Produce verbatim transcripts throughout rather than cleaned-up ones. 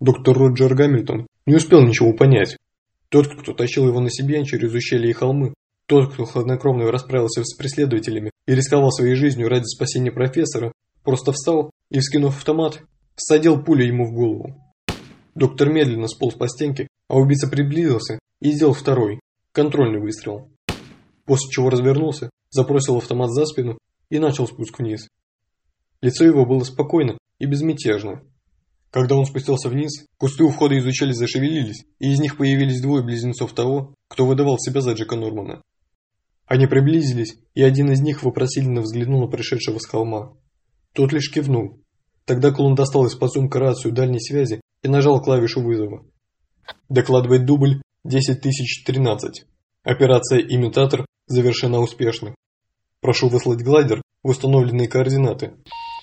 Доктор Роджер Гамильтон не успел ничего понять. Тот, кто тащил его на себе через ущелья и холмы, тот, кто хладнокровно расправился с преследователями и рисковал своей жизнью ради спасения профессора, просто встал и, вскинув автомат, всадил пулю ему в голову. Доктор медленно сполз по стенке, а убийца приблизился и сделал второй, контрольный выстрел. После чего развернулся, забросил автомат за спину и начал спуск вниз. Лицо его было спокойно и безмятежно. Когда он спустился вниз, кусты у входа из ущелья зашевелились, и из них появились двое близнецов того, кто выдавал себя за Джека Нормана. Они приблизились, и один из них вопросительно взглянул на пришедшего с холма. Тот лишь кивнул. Тогда клон достал из подсумка рацию дальней связи и нажал клавишу вызова. Докладывает дубль десять тысяч тринадцать. Операция «Имитатор» завершена успешно. Прошу выслать глайдер в установленные координаты.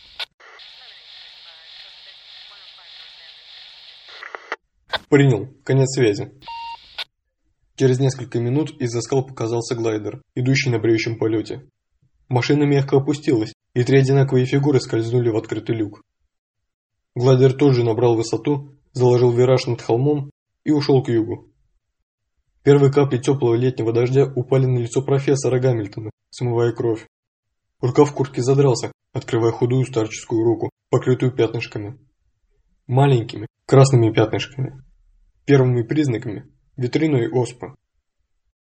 Принял. Конец связи. Через несколько минут из-за скал показался глайдер, идущий на бреющем полете. Машина мягко опустилась, и три одинаковые фигуры скользнули в открытый люк. Глайдер тут же набрал высоту, заложил вираж над холмом и ушел к югу. Первые капли теплого летнего дождя упали на лицо профессора Гамильтона, смывая кровь. Рукав куртки задрался, открывая худую старческую руку, покрытую пятнышками. Маленькими красными пятнышками. Первыми признаками ветряной оспы.